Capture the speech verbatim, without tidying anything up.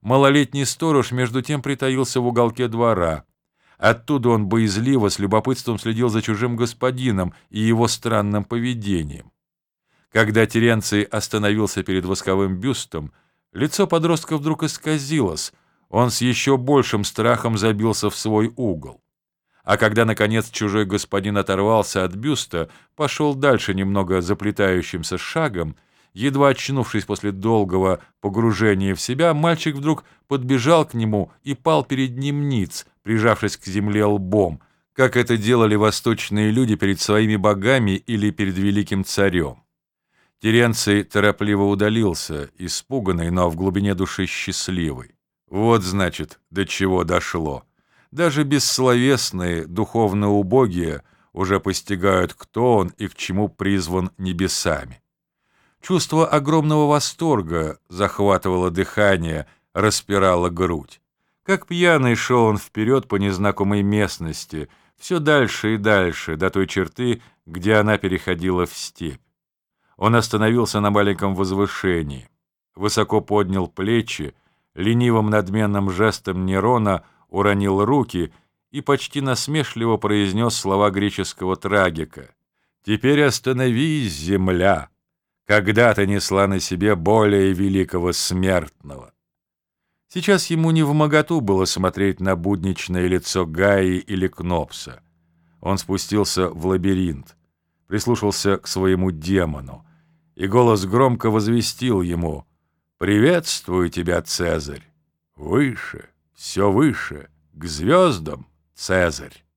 Малолетний сторож между тем притаился в уголке двора. Оттуда он боязливо, с любопытством следил за чужим господином и его странным поведением. Когда Теренций остановился перед восковым бюстом, лицо подростка вдруг исказилось, он с еще большим страхом забился в свой угол. А когда, наконец, чужой господин оторвался от бюста, пошел дальше немного заплетающимся шагом, едва очнувшись после долгого погружения в себя, мальчик вдруг подбежал к нему и пал перед ним ниц, прижавшись к земле лбом, как это делали восточные люди перед своими богами или перед великим царем. Теренций торопливо удалился, испуганный, но в глубине души счастливый. Вот, значит, до чего дошло. Даже бессловесные, духовно убогие уже постигают, кто он и к чему призван небесами. Чувство огромного восторга захватывало дыхание, распирало грудь. Как пьяный шел он вперед по незнакомой местности, все дальше и дальше, до той черты, где она переходила в степь. Он остановился на маленьком возвышении, высоко поднял плечи, ленивым надменным жестом Нерона уронил руки и почти насмешливо произнес слова греческого трагика. «Теперь остановись, земля! Когда-то несла на себе более великого смертного». Сейчас ему невмоготу было смотреть на будничное лицо Гаи или Кнопса. Он спустился в лабиринт, прислушался к своему демону, и голос громко возвестил ему: «Приветствую тебя, Цезарь! Выше, все выше, к звездам, Цезарь!»